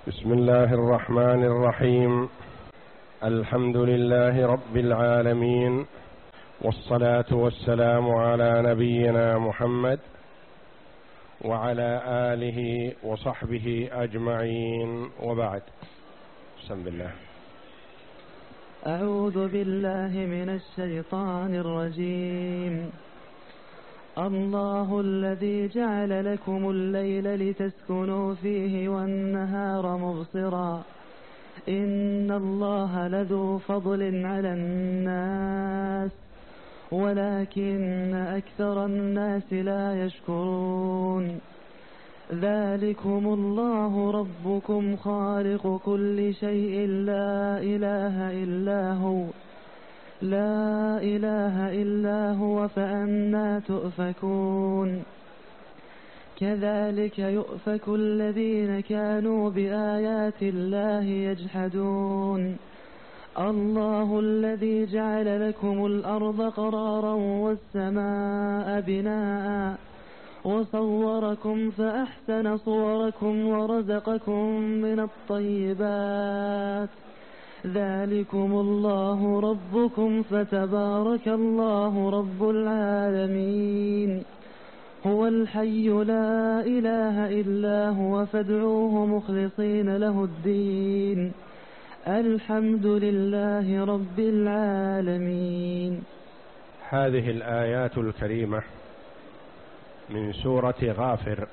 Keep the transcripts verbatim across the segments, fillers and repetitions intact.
بسم الله الرحمن الرحيم. الحمد لله رب العالمين، والصلاة والسلام على نبينا محمد وعلى آله وصحبه أجمعين، وبعد. بسم الله. أعوذ بالله من الشيطان الرجيم. الله الذي جعل لكم الليل لتسكنوا فيه والنهار مبصرا إن الله لذو فضل على الناس ولكن أكثر الناس لا يشكرون. ذلكم الله ربكم خالق كل شيء لا إله إلا هو لا إله إلا هو فأنى تؤفكون. كذلك يؤفك الذين كانوا بآيات الله يجحدون. الله الذي جعل لكم الأرض قرارا والسماء بناء وصوركم فأحسن صوركم ورزقكم من الطيبات. ذلكم الله ربكم فتبارك الله رب العالمين. هو الحي لا إله إلا هو فادعوه مخلصين له الدين. الحمد لله رب العالمين. هذه الآيات الكريمة من سورة غافر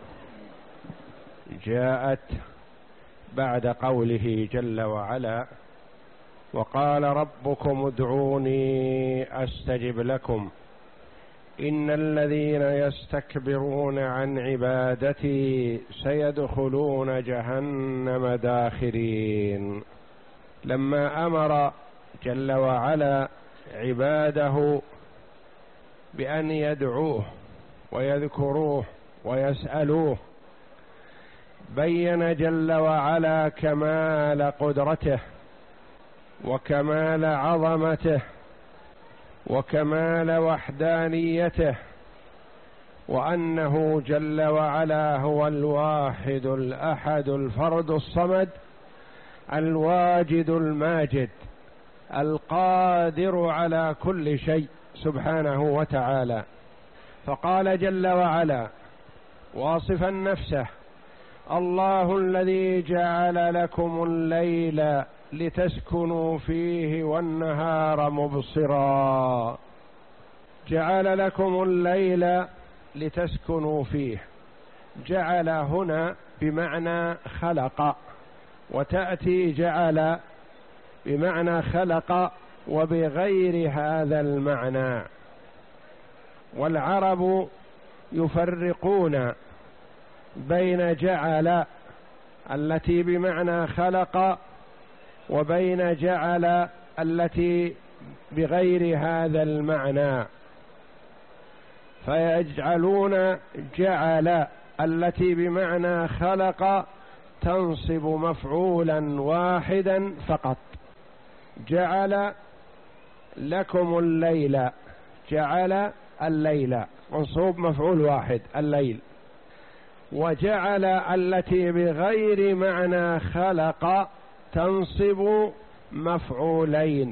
جاءت بعد قوله جل وعلا: وقال ربكم ادعوني أستجب لكم إن الذين يستكبرون عن عبادتي سيدخلون جهنم داخرين. لما أمر جل وعلا عباده بأن يدعوه ويذكروه ويسألوه، بين جل وعلا كمال قدرته وكمال عظمته وكمال وحدانيته، وأنه جل وعلا هو الواحد الأحد الفرد الصمد الواجد الماجد القادر على كل شيء سبحانه وتعالى. فقال جل وعلا واصفا نفسه: الله الذي جعل لكم الليل لتسكنوا فيه والنهار مبصرا. جعل لكم الليل لتسكنوا فيه. جعل هنا بمعنى خلق، وتأتي جعل بمعنى خلق وبغير هذا المعنى. والعرب يفرقون بين جعل التي بمعنى خلق وبين جعل التي بغير هذا المعنى، فيجعلون جعل التي بمعنى خلق تنصب مفعولا واحدا فقط. جعل لكم الليل، جعل الليل منصوب مفعول واحد الليل. وجعل التي بغير معنى خلق تنصب مفعولين،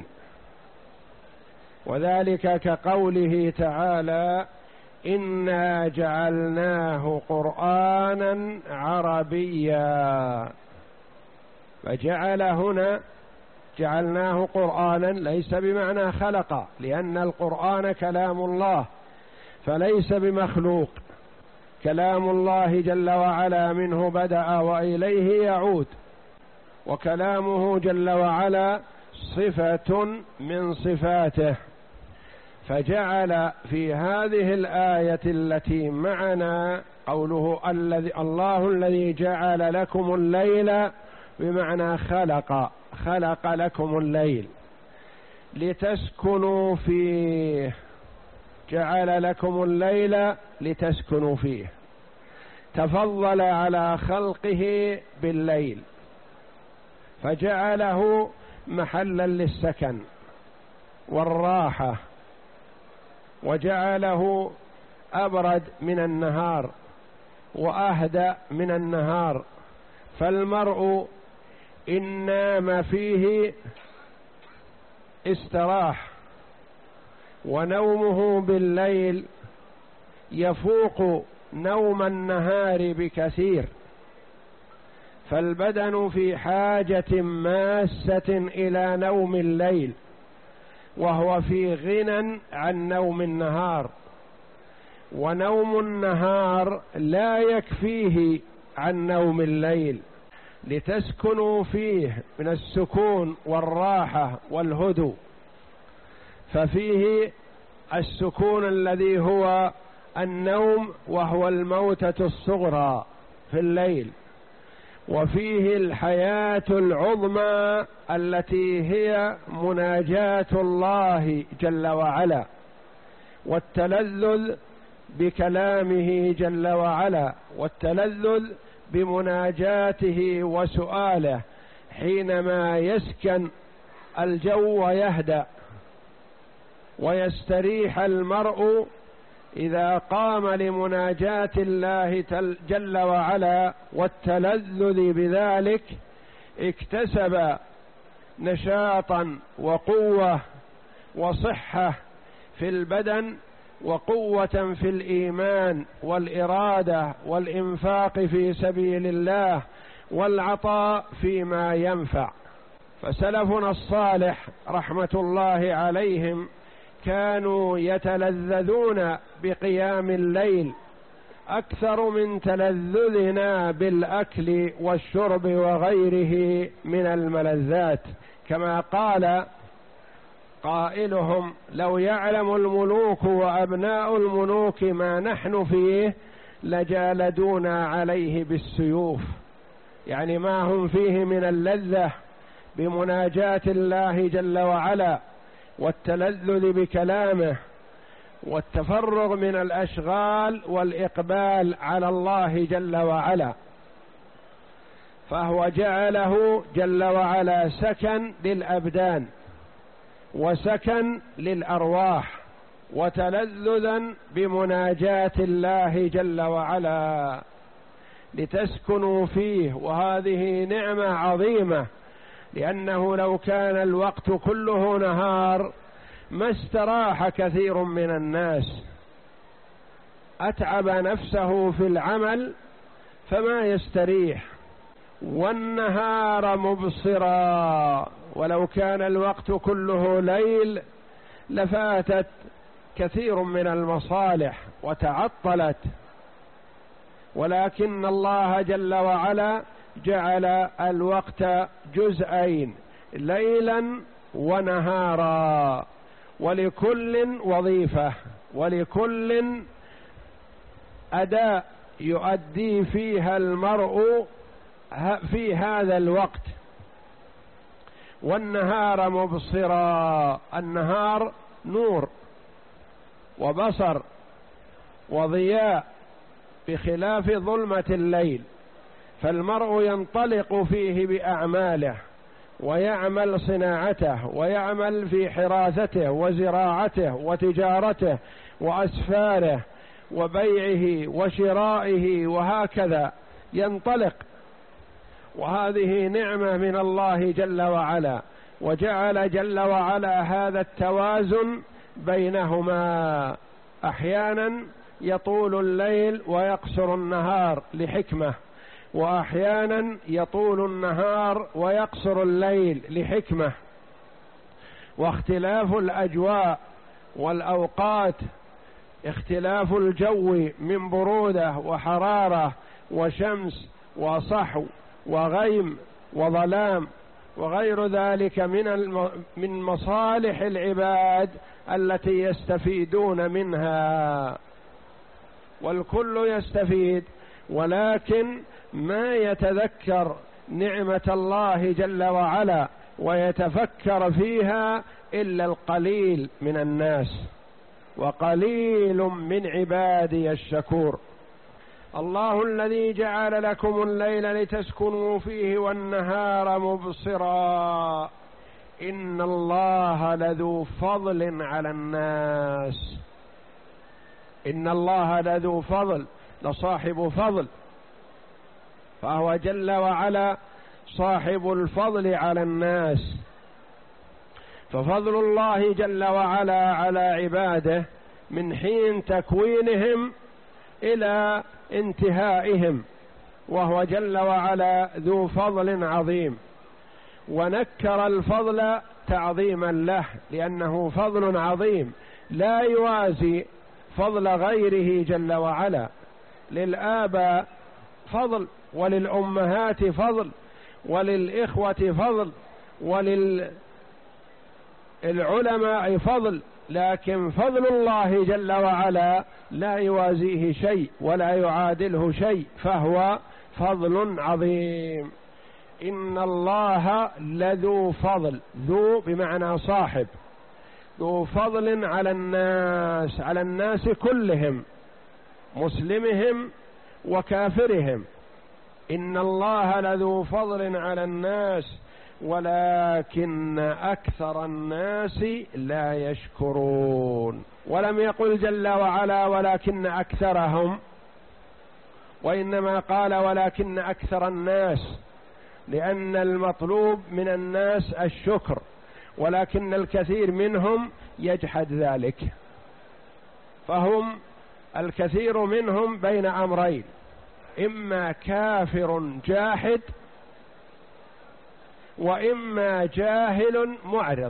وذلك كقوله تعالى: إنا جعلناه قرآنا عربيا. فجعل هنا جعلناه قرآنا ليس بمعنى خلق، لأن القرآن كلام الله فليس بمخلوق. كلام الله جل وعلا منه بدأ وإليه يعود، وكلامه جل وعلا صفة من صفاته. فجعل في هذه الآية التي معنا قوله الذي الله الذي جعل لكم الليل بمعنى خلق، خلق لكم الليل لتسكنوا فيه. جعل لكم الليل لتسكنوا فيه، تفضل على خلقه بالليل فجعله محلا للسكن والراحة، وجعله أبرد من النهار وأهدأ من النهار. فالمرء إن نام فيه استراح، ونومه بالليل يفوق نوم النهار بكثير، فالبدن في حاجة ماسة إلى نوم الليل، وهو في غنى عن نوم النهار، ونوم النهار لا يكفيه عن نوم الليل، لتسكنوا فيه من السكون والراحة والهدوء. ففيه السكون الذي هو النوم، وهو الموتة الصغرى في الليل، وفيه الحياة العظمى التي هي مناجاة الله جل وعلا، والتلذذ بكلامه جل وعلا، والتلذذ بمناجاته وسؤاله حينما يسكن الجو ويهدأ، ويستريح المرء إذا قام لمناجاة الله جل وعلا والتلذذ بذلك، اكتسب نشاطا وقوة وصحة في البدن، وقوة في الإيمان والإرادة والإنفاق في سبيل الله والعطاء فيما ينفع. فسلفنا الصالح رحمة الله عليهم كانوا يتلذذون بقيام الليل أكثر من تلذذنا بالأكل والشرب وغيره من الملذات، كما قال قائلهم: لو يعلم الملوك وأبناء الملوك ما نحن فيه لجالدونا عليه بالسيوف، يعني ما هم فيه من اللذة بمناجاة الله جل وعلا والتلذذ بكلامه والتفرغ من الأشغال والإقبال على الله جل وعلا. فهو جعله جل وعلا سكن للأبدان وسكن للأرواح وتلذذا بمناجاة الله جل وعلا لتسكنوا فيه، وهذه نعمة عظيمة، لأنه لو كان الوقت كله نهار ما استراح كثير من الناس، أتعب نفسه في العمل فما يستريح، والنهار مبصرا، ولو كان الوقت كله ليل لفاتت كثير من المصالح وتعطلت، ولكن الله جل وعلا جعل الوقت جزئين ليلا ونهارا، ولكل وظيفة ولكل أداء يؤدي فيها المرء في هذا الوقت. والنهار مبصرا، النهار نور وبصر وضياء بخلاف ظلمة الليل، فالمرء ينطلق فيه بأعماله ويعمل صناعته ويعمل في حراثته وزراعته وتجارته وأسفاره وبيعه وشرائه، وهكذا ينطلق، وهذه نعمة من الله جل وعلا، وجعل جل وعلا هذا التوازن بينهما، أحيانا يطول الليل ويقصر النهار لحكمة، وأحيانا يطول النهار ويقصر الليل لحكمة، واختلاف الأجواء والأوقات، اختلاف الجو من برودة وحرارة وشمس وصحو وغيم وظلام وغير ذلك من الم... من مصالح العباد التي يستفيدون منها، والكل يستفيد، ولكن ما يتذكر نعمة الله جل وعلا ويتفكر فيها إلا القليل من الناس، وقليل من عبادي الشكور. الله الذي جعل لكم الليل لتسكنوا فيه والنهار مبصرا، إن الله لذو فضل على الناس، إن الله لذو فضل، لصاحب فضل، فهو جل وعلا صاحب الفضل على الناس. ففضل الله جل وعلا على عباده من حين تكوينهم إلى انتهائهم، وهو جل وعلا ذو فضل عظيم، ونكر الفضل تعظيما له لأنه فضل عظيم لا يوازي فضل غيره جل وعلا. للآباء فضل، وللأمهات فضل، وللإخوة فضل، وللعلماء فضل، لكن فضل الله جل وعلا لا يوازيه شيء ولا يعادله شيء، فهو فضل عظيم. إن الله لذو فضل، ذو بمعنى صاحب، ذو فضل على الناس، على الناس كلهم، مسلمهم وكافرهم. إن الله لذو فضل على الناس ولكن أكثر الناس لا يشكرون. ولم يقل جل وعلا ولكن أكثرهم، وإنما قال ولكن أكثر الناس، لأن المطلوب من الناس الشكر، ولكن الكثير منهم يجحد ذلك. فهم الكثير منهم بين أمرين: إما كافر جاحد، وإما جاهل معرض.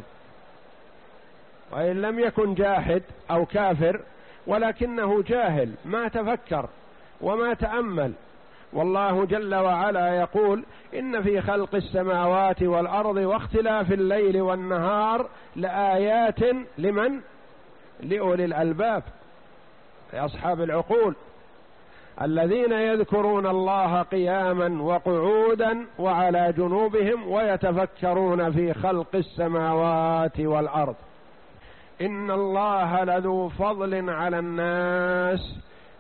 وإن لم يكن جاحد أو كافر ولكنه جاهل، ما تفكر وما تأمل. والله جل وعلا يقول: إن في خلق السماوات والأرض واختلاف الليل والنهار لآيات لمن؟ لأولي الألباب، لأصحاب العقول، الذين يذكرون الله قياما وقعودا وعلى جنوبهم ويتفكرون في خلق السماوات والأرض. إن الله لذو فضل على الناس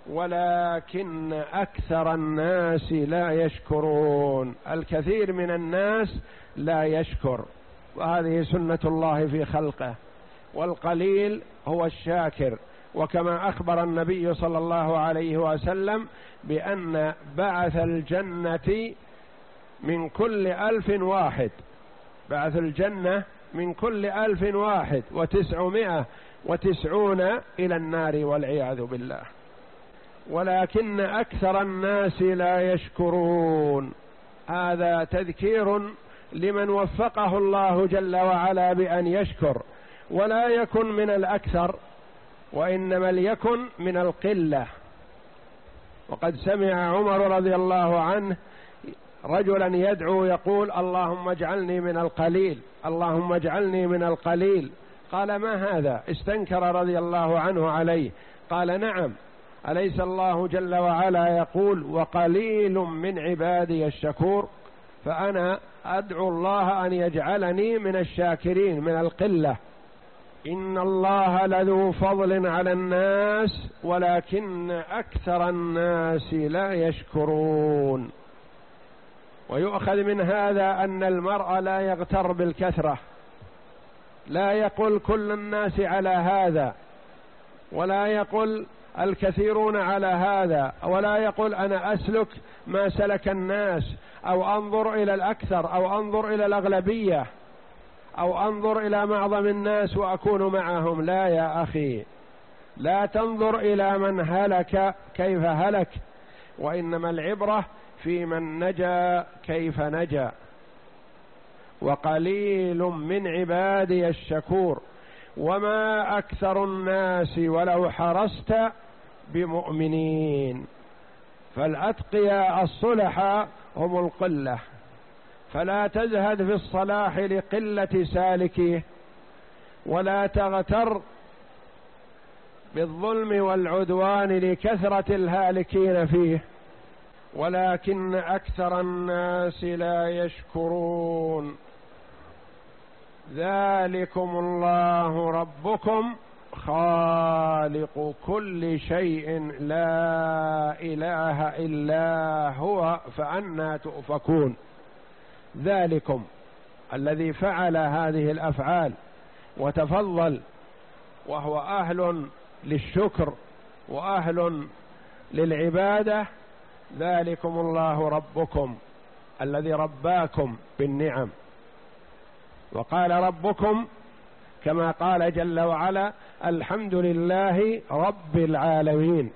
ولكن أكثر الناس لا يشكرون. الكثير من الناس لا يشكر، وهذه سنة الله في خلقه، والقليل هو الشاكر. وكما أخبر النبي صلى الله عليه وسلم بأن بعث الجنة من كل ألف واحد، بعث الجنة من كل ألف واحد وتسعمائة وتسعون إلى النار والعياذ بالله، ولكن أكثر الناس لا يشكرون. هذا تذكير لمن وفقه الله جل وعلا بأن يشكر، ولا يكن من الأكثر، وإنما ليكن من القلة. وقد سمع عمر رضي الله عنه رجلا يدعو يقول: اللهم اجعلني من القليل، اللهم اجعلني من القليل. قال: ما هذا؟ استنكر رضي الله عنه عليه. قال: نعم، أليس الله جل وعلا يقول: وقليل من عبادي الشكور؟ فأنا أدعو الله أن يجعلني من الشاكرين، من القلة. إن الله لذو فضل على الناس ولكن أكثر الناس لا يشكرون. ويؤخذ من هذا أن المرء لا يغتر بالكثرة، لا يقول كل الناس على هذا، ولا يقول الكثيرون على هذا، ولا يقول أنا أسلك ما سلك الناس، أو أنظر إلى الأكثر، أو أنظر إلى الأغلبية، أو أنظر إلى معظم الناس وأكون معهم. لا يا أخي، لا تنظر إلى من هلك كيف هلك، وإنما العبرة في من نجا كيف نجا. وقليل من عبادي الشكور وما أكثر الناس ولو حرصت بمؤمنين. فالأتقياء الصلحاء هم القلة، فلا تزهد في الصلاح لقلة سالكيه، ولا تغتر بالظلم والعدوان لكثرة الهالكين فيه، ولكن أكثر الناس لا يشكرون. ذلكم الله ربكم خالق كل شيء لا إله إلا هو فأنى تؤفكون. ذلكم الذي فعل هذه الأفعال وتفضل، وهو أهل للشكر وأهل للعبادة، ذلكم الله ربكم الذي رباكم بالنعم. وقال ربكم كما قال جل وعلا الحمد لله رب العالمين،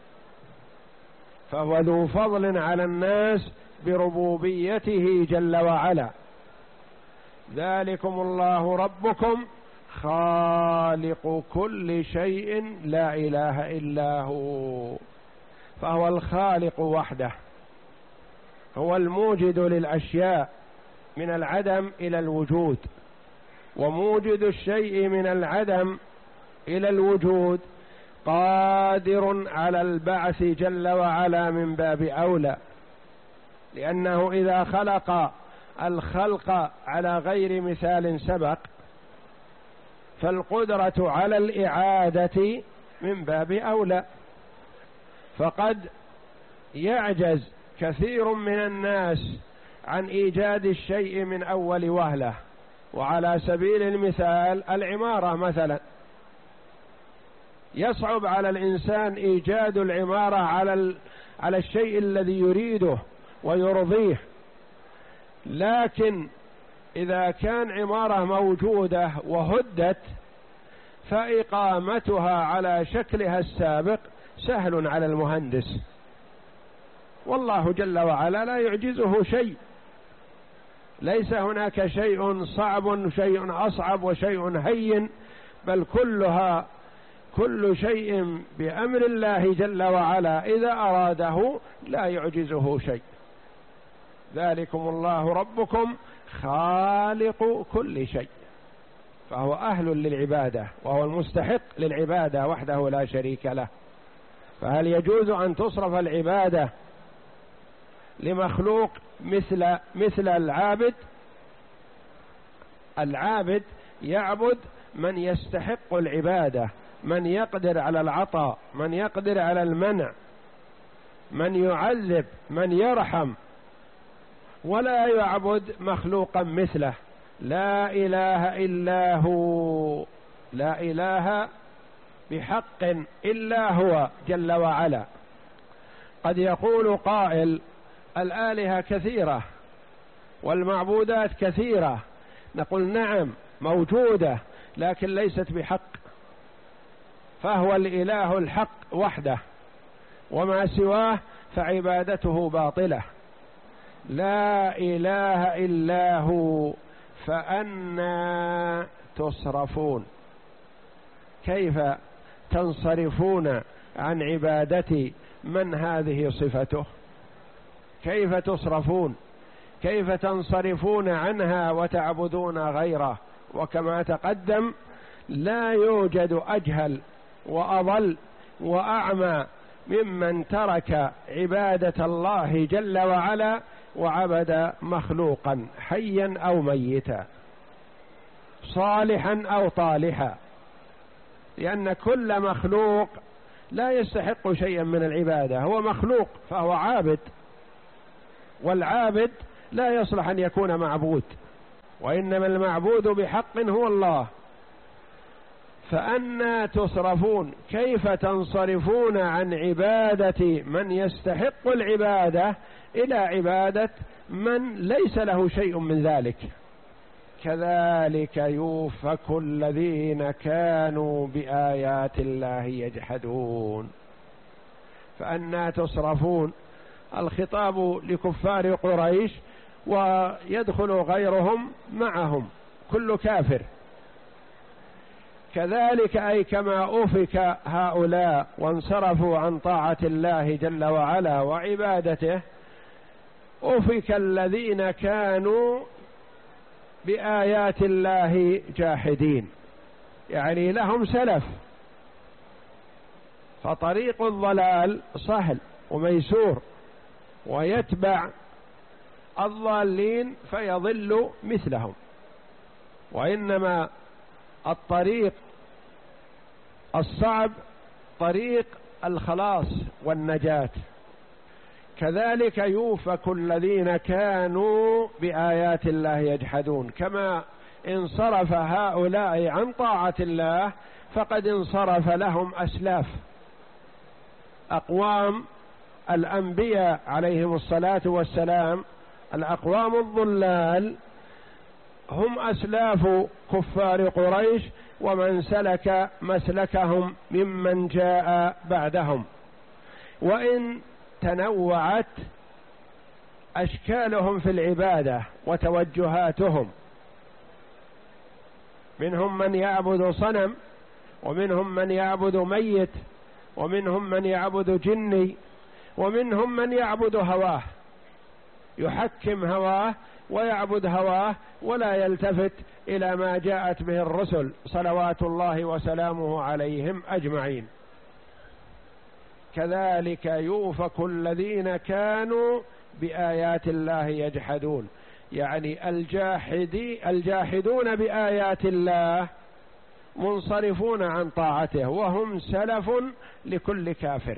فهو ذو فضل على الناس بربوبيته جل وعلا. ذلكم الله ربكم خالق كل شيء لا إله إلا هو، فهو الخالق وحده، هو الموجد للأشياء من العدم إلى الوجود، وموجد الشيء من العدم إلى الوجود قادر على البعث جل وعلا من باب أولى، لأنه إذا خلق الخلق على غير مثال سبق فالقدرة على الإعادة من باب أولى. فقد يعجز كثير من الناس عن إيجاد الشيء من أول وهلة، وعلى سبيل المثال العمارة مثلا، يصعب على الإنسان إيجاد العمارة على على الشيء الذي يريده ويرضيه، لكن إذا كان عمارة موجودة وهدت فإقامتها على شكلها السابق سهل على المهندس، والله جل وعلا لا يعجزه شيء، ليس هناك شيء صعب شيء أصعب وشيء هين، بل كلها كل شيء بأمر الله جل وعلا إذا أراده لا يعجزه شيء. ذلكم الله ربكم خالق كل شيء، فهو أهل للعبادة وهو المستحق للعبادة وحده لا شريك له. فهل يجوز أن تصرف العبادة لمخلوق مثل مثل العابد؟ العابد يعبد من يستحق العبادة، من يقدر على العطاء، من يقدر على المنع، من يعذب، من يرحم، ولا يعبد مخلوقا مثله. لا إله إلا هو، لا إله بحق إلا هو جل وعلا. قد يقول قائل الآلهة كثيرة والمعبودات كثيرة، نقول نعم موجودة لكن ليست بحق، فهو الإله الحق وحده، وما سواه فعبادته باطلة. لا إله إلا هو، فأنى تصرفون؟ كيف تنصرفون عن عبادة من هذه صفته؟ كيف تصرفون؟ كيف تنصرفون عنها وتعبدون غيره؟ وكما تقدم لا يوجد أجهل وأضل وأعمى ممن ترك عبادة الله جل وعلا وعبد مخلوقا حيا أو ميتا، صالحا أو طالحا، لأن كل مخلوق لا يستحق شيئا من العبادة، هو مخلوق فهو عابد، والعابد لا يصلح أن يكون معبود، وإنما المعبود بحق هو الله. فأنى تصرفون؟ كيف تنصرفون عن عبادة من يستحق العبادة إلى عبادة من ليس له شيء من ذلك؟ كذلك يؤفك الذين كانوا بآيات الله يجحدون. فأنى تصرفون؟ الخطاب لكفار قريش ويدخل غيرهم معهم، كل كافر. كذلك أي كما أفك هؤلاء وانصرفوا عن طاعة الله جل وعلا وعبادته، أفك الذين كانوا بآيات الله جاحدين، يعني لهم سلف، فطريق الضلال سهل وميسور، ويتبع الضالين فيضل مثلهم، وإنما الطريق الصعب طريق الخلاص والنجاة. كذلك يؤفك الذين كانوا بآيات الله يجحدون، كما انصرف هؤلاء عن طاعة الله فقد انصرف لهم أسلاف أقوام الأنبياء عليهم الصلاة والسلام الأقوام الضلال هم أسلاف كفار قريش ومن سلك مسلكهم ممن جاء بعدهم، وإن تنوعت أشكالهم في العبادة وتوجهاتهم، منهم من يعبد صنم، ومنهم من يعبد ميت، ومنهم من يعبد جني، ومنهم من يعبد هواه، يحكم هواه ويعبد هواه ولا يلتفت إلى ما جاءت به الرسل صلوات الله وسلامه عليهم أجمعين. كذلك يؤفك الذين كانوا بآيات الله يجحدون، يعني الجاحدي الجاحدون بآيات الله منصرفون عن طاعته، وهم سلف لكل كافر.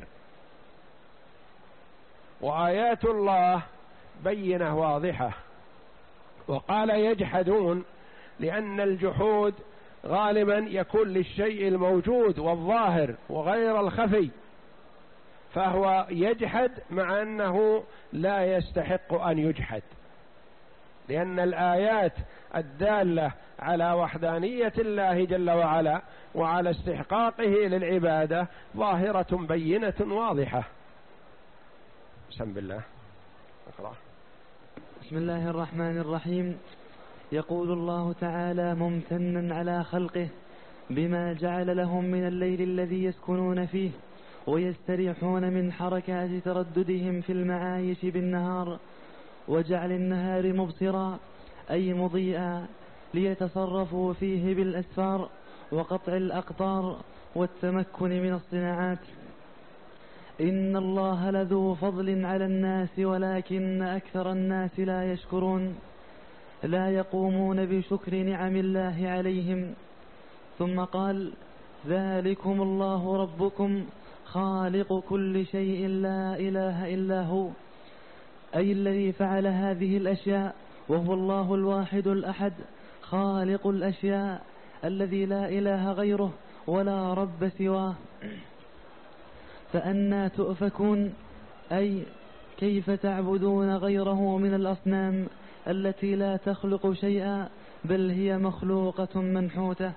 وآيات الله بينة واضحة. وقال يجحدون لأن الجحود غالبا يكون للشيء الموجود والظاهر وغير الخفي، فهو يجحد مع أنه لا يستحق أن يجحد، لأن الآيات الدالة على وحدانية الله جل وعلا وعلى استحقاقه للعبادة ظاهرة بينة واضحة. بسم الله اقرأ. بسم الله الرحمن الرحيم. يقول الله تعالى ممتنا على خلقه بما جعل لهم من الليل الذي يسكنون فيه ويستريحون من حركات ترددهم في المعايش بالنهار، وجعل النهار مبصرا أي مضيئا ليتصرفوا فيه بالأسفار وقطع الأقطار والتمكن من الصناعات. إن الله لذو فضل على الناس ولكن أكثر الناس لا يشكرون، لا يقومون بشكر نعم الله عليهم. ثم قال ذلكم الله ربكم خالق كل شيء لا إله إلا هو، أي الذي فعل هذه الأشياء، وهو الله الواحد الأحد خالق الأشياء الذي لا إله غيره ولا رب سواه. فأنى تؤفكون، أي كيف تعبدون غيره من الأصنام التي لا تخلق شيئا بل هي مخلوقة منحوتة.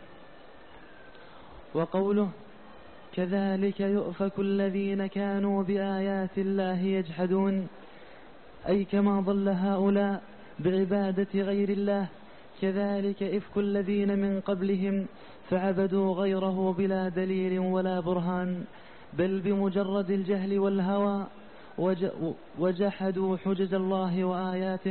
وقوله كذلك يؤفك الذين كانوا بآيات الله يجحدون، أي كما ضل هؤلاء بعبادة غير الله كذلك إفك الذين من قبلهم فعبدوا غيره بلا دليل ولا برهان بل بمجرد الجهل والهوى وجحدوا حجج الله وآياته.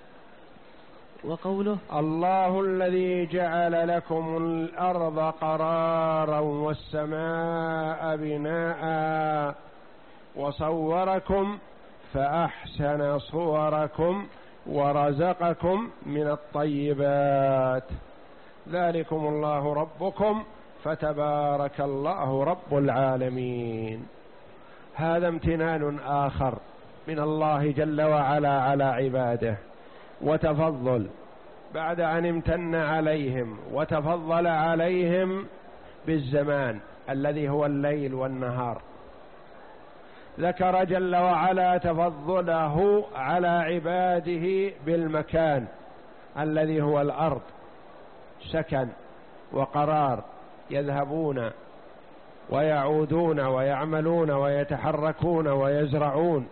وقوله الله الذي جعل لكم الأرض قرارا والسماء بناء وصوركم فأحسن صوركم ورزقكم من الطيبات، ذلكم الله ربكم فتبارك الله رب العالمين. هذا امتنان آخر من الله جل وعلا على عباده وتفضل، بعد أن امتن عليهم وتفضل عليهم بالزمان الذي هو الليل والنهار. ذكر جل وعلا تفضله على عباده بالمكان الذي هو الأرض، سكن وقرار، يذهبون ويعودون ويعملون ويتحركون ويزرعون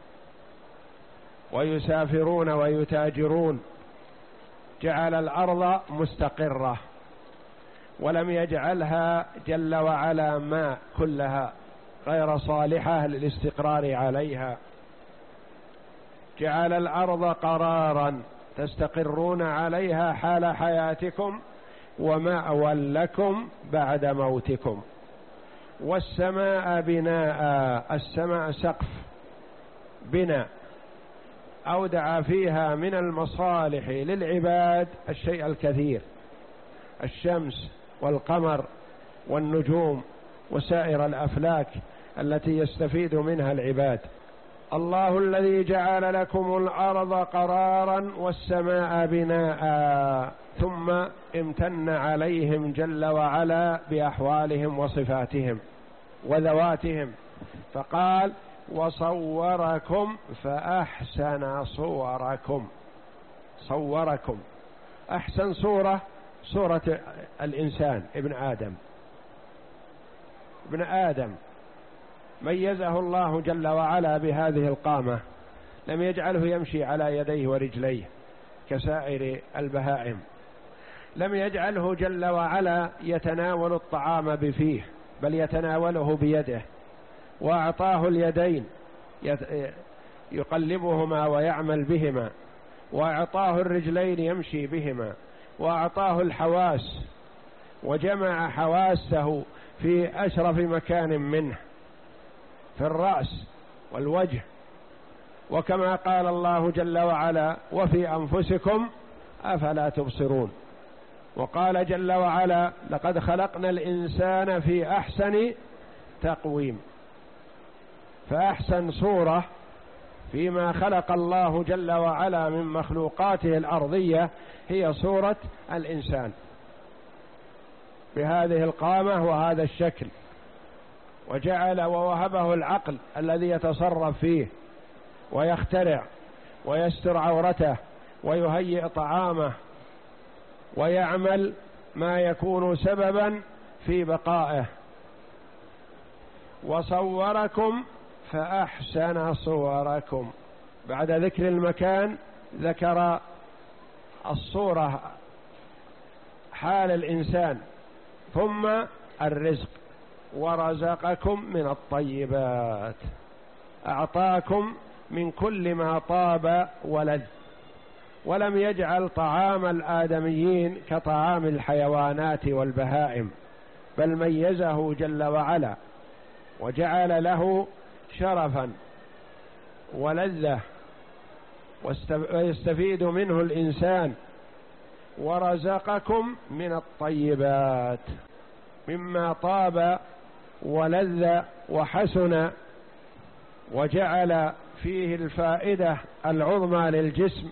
ويسافرون ويتاجرون. جعل الأرض مستقرة ولم يجعلها جل وعلا ماء كلها غير صالحة للاستقرار عليها. جعل الأرض قرارا تستقرون عليها حال حياتكم ومأوى لكم بعد موتكم. والسماء بناء، السماء سقف بناء، أودع فيها من المصالح للعباد الشيء الكثير، الشمس والقمر والنجوم وسائر الأفلاك التي يستفيد منها العباد. الله الذي جعل لكم الأرض قرارا والسماء بناء، ثم امتن عليهم جل وعلا بأحوالهم وصفاتهم وذواتهم، فقال وصوركم فأحسن صوركم. صوركم أحسن صورة صورة الإنسان ابن آدم. ابن آدم ميزه الله جل وعلا بهذه القامة، لم يجعله يمشي على يديه ورجليه كسائر البهائم، لم يجعله جل وعلا يتناول الطعام بفيه، بل يتناوله بيده، وأعطاه اليدين يقلبهما ويعمل بهما، وأعطاه الرجلين يمشي بهما، وأعطاه الحواس، وجمع حواسه في أشرف مكان منه في الرأس والوجه. وكما قال الله جل وعلا: وفي أنفسكم أفلا تبصرون. وقال جل وعلا: لقد خلقنا الإنسان في أحسن تقويم. فأحسن صورة فيما خلق الله جل وعلا من مخلوقاته الأرضية هي صورة الإنسان بهذه القامة وهذا الشكل، وجعل ووهبه العقل الذي يتصرف فيه ويخترع ويستر عورته ويهيئ طعامه ويعمل ما يكون سببا في بقائه. وصوركم فأحسن صوركم. بعد ذكر المكان ذكر الصورة، حال الإنسان، ثم الرزق. ورزقكم من الطيبات، أعطاكم من كل ما طاب ولذ، ولم يجعل طعام الآدميين كطعام الحيوانات والبهائم، بل ميزه جل وعلا وجعل له شرفا ولذة ويستفيد منه الإنسان. ورزقكم من الطيبات مما طاب ولذ وحسن، وجعل فيه الفائدة العظمى للجسم،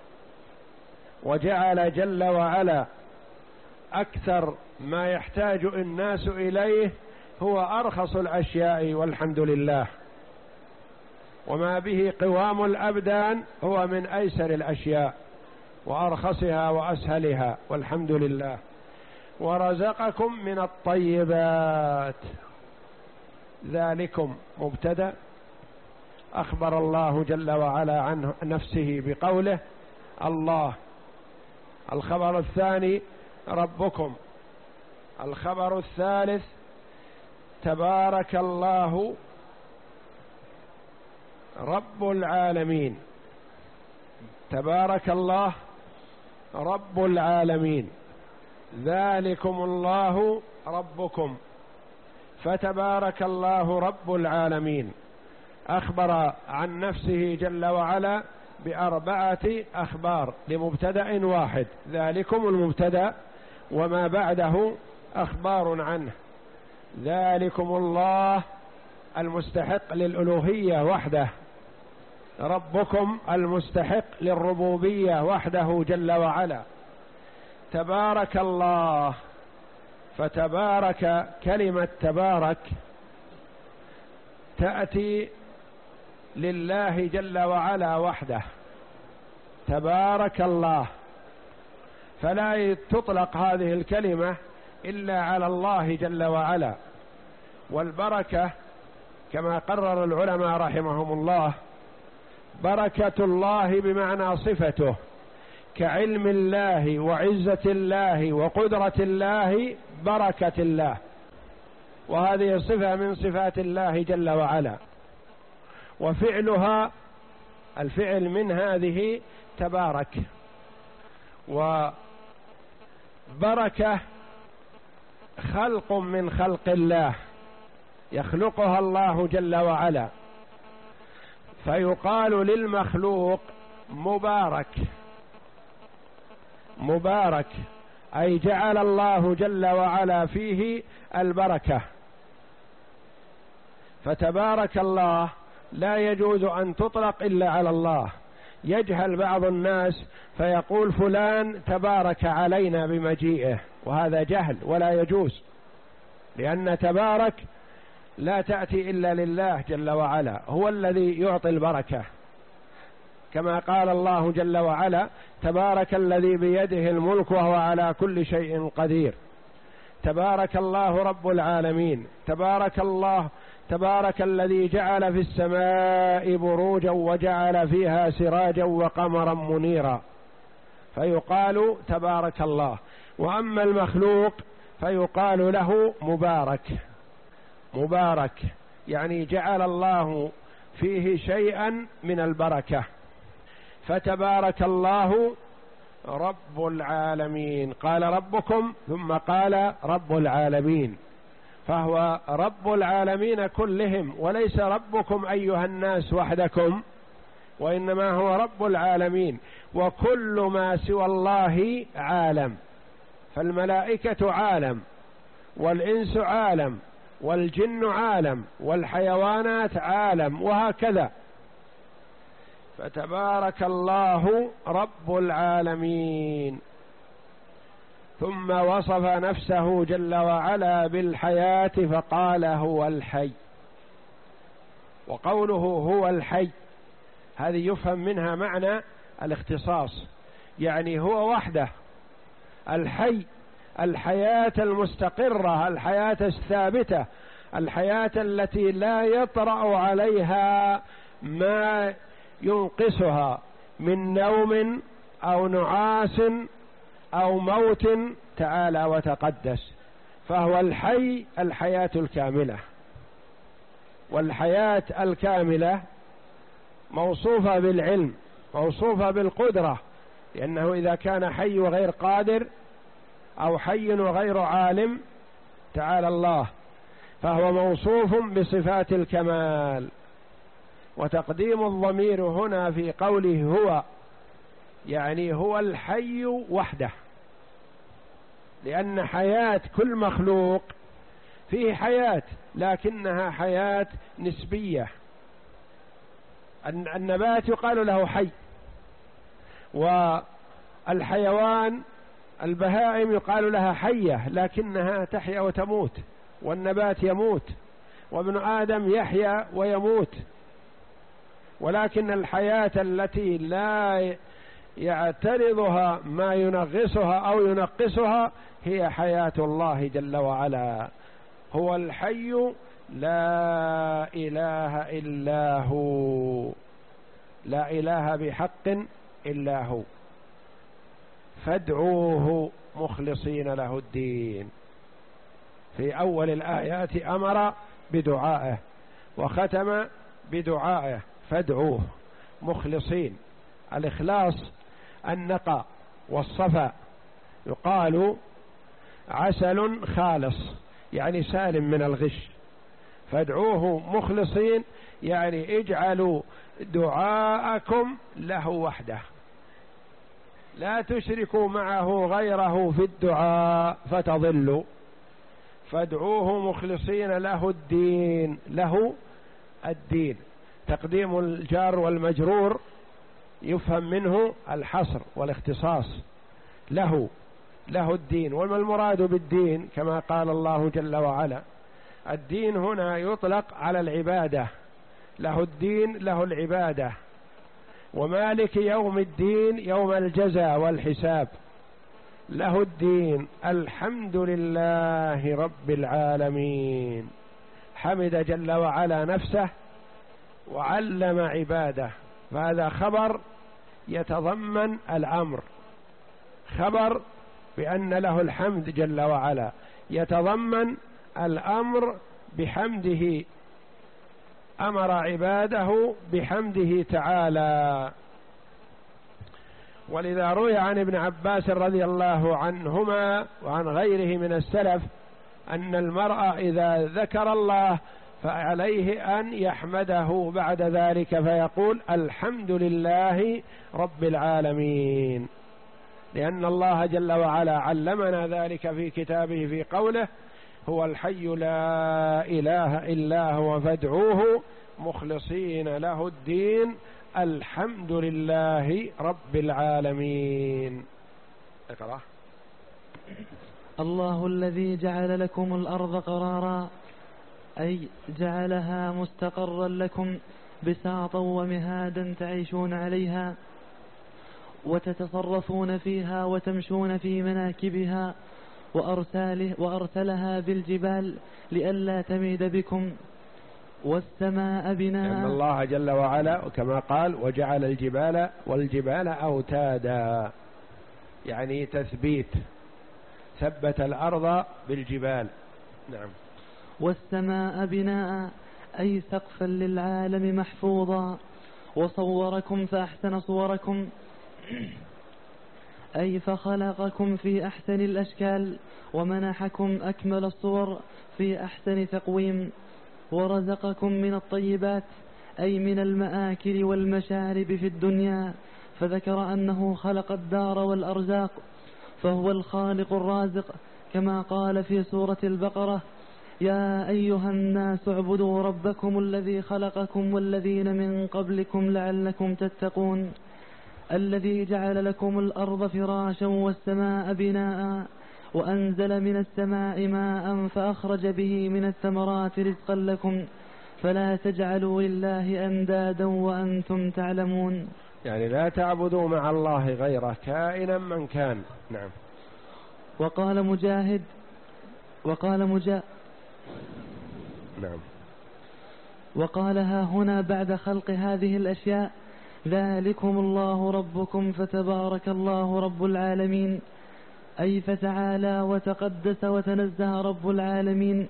وجعل جل وعلا أكثر ما يحتاج الناس إليه هو أرخص الأشياء، والحمد لله. وما به قوام الأبدان هو من أيسر الأشياء وأرخصها وأسهلها، والحمد لله. ورزقكم من الطيبات، ذلكم مبتدأ أخبر الله جل وعلا عن نفسه بقوله الله. الخبر الثاني ربكم. الخبر الثالث تبارك الله رب العالمين. تبارك الله رب العالمين، ذلكم الله ربكم، فتبارك الله رب العالمين. أخبر عن نفسه جل وعلا بأربعة أخبار لمبتدأ واحد، ذلكم المبتدأ وما بعده أخبار عنه. ذلكم الله المستحق للألوهية وحده، ربكم المستحق للربوبية وحده جل وعلا. تبارك الله، فتبارك كلمة تبارك تأتي لله جل وعلا وحده، تبارك الله، فلا تطلق هذه الكلمة إلا على الله جل وعلا. والبركة كما قرر العلماء رحمهم الله، بركة الله بمعنى صفته، كعلم الله وعزة الله وقدرة الله، بركة الله، وهذه صفة من صفات الله جل وعلا. وفعلها الفعل من هذه تبارك. وبركة خلق من خلق الله، يخلقها الله جل وعلا، فيقال للمخلوق مبارك. مبارك أي جعل الله جل وعلا فيه البركة. فتبارك الله لا يجوز أن تطلق إلا على الله. يجهل بعض الناس فيقول فلان تبارك علينا بمجيئه، وهذا جهل ولا يجوز، لأن تبارك لا تأتي إلا لله جل وعلا، هو الذي يعطي البركة، كما قال الله جل وعلا: تبارك الذي بيده الملك وهو على كل شيء قدير. تبارك الله رب العالمين. تبارك الله تبارك الذي جعل في السماء بروجا وجعل فيها سراجا وقمرا منيرا، فيقال تبارك الله. وأما المخلوق فيقال له مبارك. مبارك يعني جعل الله فيه شيئا من البركة. فتبارك الله رب العالمين، قال ربكم ثم قال رب العالمين، فهو رب العالمين كلهم، وليس ربكم أيها الناس وحدكم، وإنما هو رب العالمين. وكل ما سوى الله عالم، فالملائكة عالم، والإنس عالم، والجن عالم، والحيوانات عالم، وهكذا. فتبارك الله رب العالمين. ثم وصف نفسه جل وعلا بالحياة فقال هو الحي. وقوله هو الحي هذه يفهم منها معنى الاختصاص، يعني هو وحده الحي، الحياة المستقرة، الحياة الثابتة، الحياة التي لا يطرأ عليها ما ينقصها من نوم أو نعاس أو موت، تعالى وتقدس. فهو الحي، الحياة الكاملة. والحياة الكاملة موصوفة بالعلم، موصوفة بالقدرة، لأنه إذا كان حي وغير قادر أو حي وغير عالم تعالى الله، فهو موصوف بصفات الكمال. وتقديم الضمير هنا في قوله هو يعني هو الحي وحده، لأن حياة كل مخلوق فيه حياة لكنها حياة نسبية. النبات يقال له حي، والحيوان البهائم يقال لها حية لكنها تحيا وتموت، والنبات يموت، وابن آدم يحيا ويموت. ولكن الحياة التي لا يعترضها ما ينغصها أو ينقصها هي حياة الله جل وعلا. هو الحي لا إله إلا هو، لا إله بحق إلا هو، فادعوه مخلصين له الدين. في أول الآيات أمر بدعائه وختم بدعائه، فادعوه مخلصين. الإخلاص النقاء والصفاء، يقال عسل خالص يعني سالم من الغش. فادعوه مخلصين يعني اجعلوا دعاءكم له وحده، لا تشركوا معه غيره في الدعاء فتضلوا. فادعوه مخلصين له الدين، له الدين. تقديم الجار والمجرور يفهم منه الحصر والاختصاص، له له الدين. وما المراد بالدين؟ كما قال الله جل وعلا الدين هنا يطلق على العبادة، له الدين له العبادة. ومالك يوم الدين يوم الجزاء والحساب، له الدين. الحمد لله رب العالمين. حمد جل وعلا نفسه وعلم عباده، فهذا خبر يتضمن الأمر، خبر بأن له الحمد جل وعلا يتضمن الأمر بحمده، أمر عباده بحمده تعالى. ولذا روي عن ابن عباس رضي الله عنهما وعن غيره من السلف أن المرء إذا ذكر الله فعليه أن يحمده بعد ذلك فيقول الحمد لله رب العالمين، لأن الله جل وعلا علمنا ذلك في كتابه في قوله هو الحي لا إله إلا هو فادعوه مخلصين له الدين الحمد لله رب العالمين. اقرأ. الله الذي جعل لكم الأرض قرارا أي جعلها مستقرا لكم بساطا ومهادا تعيشون عليها وتتصرفون فيها وتمشون في مناكبها، وأرساله وأرسلها بالجبال لئلا تميد بكم، والسماء بناء. لأن الله جل وعلا وكما قال وجعل الجبال والجبال أوتادا، يعني تثبيت، ثبت الأرض بالجبال. نعم. والسماء بناء أي سقفا للعالم محفوظا، وصوركم فأحسن صوركم أي فخلقكم في أحسن الأشكال، ومنحكم أكمل الصور في أحسن تقويم، ورزقكم من الطيبات أي من المآكل والمشارب في الدنيا، فذكر أنه خلق الدار والأرزاق، فهو الخالق الرازق، كما قال في سورة البقرة: يا أيها الناس اعبدوا ربكم الذي خلقكم والذين من قبلكم لعلكم تتقون، الذي جعل لكم الأرض فراشا والسماء بناء، وأنزل من السماء ماء فأخرج به من الثمرات رزقا لكم، فلا تجعلوا لله أندادا وأنتم تعلمون. يعني لا تعبدوا مع الله غيره كائنا من كان. نعم. وقال مجاهد وقال مجاهد نعم. وقالها هنا بعد خلق هذه الأشياء: ذلكم الله ربكم فتبارك الله رب العالمين، أي فتعالى وتقدس وتنزه رب العالمين.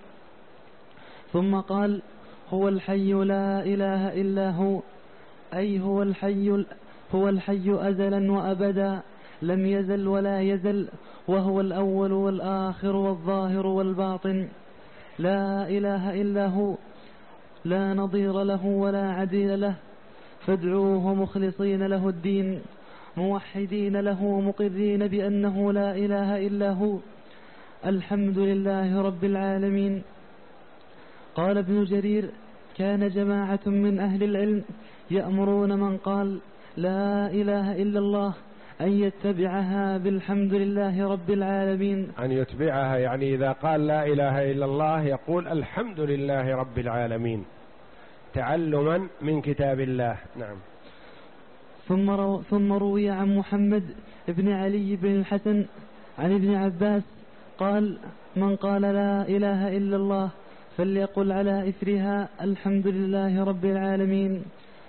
ثم قال: هو الحي لا إله إلا هو، أي هو الحي هو الحي أزلا وأبدا، لم يزل ولا يزل، وهو الأول والآخر والظاهر والباطن، لا إله إلا هو، لا نظير له ولا عديل له، فادعوه مخلصين له الدين، موحدين له مقرين بأنه لا إله إلا هو، الحمد لله رب العالمين. قال ابن جرير: كان جماعة من أهل العلم يأمرون من قال لا إله إلا الله أن يتبعها بالحمد لله رب العالمين. أن يتبعها يعني إذا قال لا إله إلا الله يقول الحمد لله رب العالمين تعلما من كتاب الله. نعم. ثم, رو ثم روي عن محمد بن علي بن الحسن عن ابن عباس قال: من قال لا إله إلا الله فليقل على إثرها الحمد لله رب العالمين.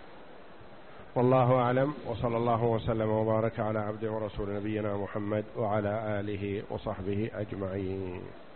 والله أعلم، وصلى الله وسلم وبارك على عبده ورسول نبينا محمد وعلى آله وصحبه أجمعين.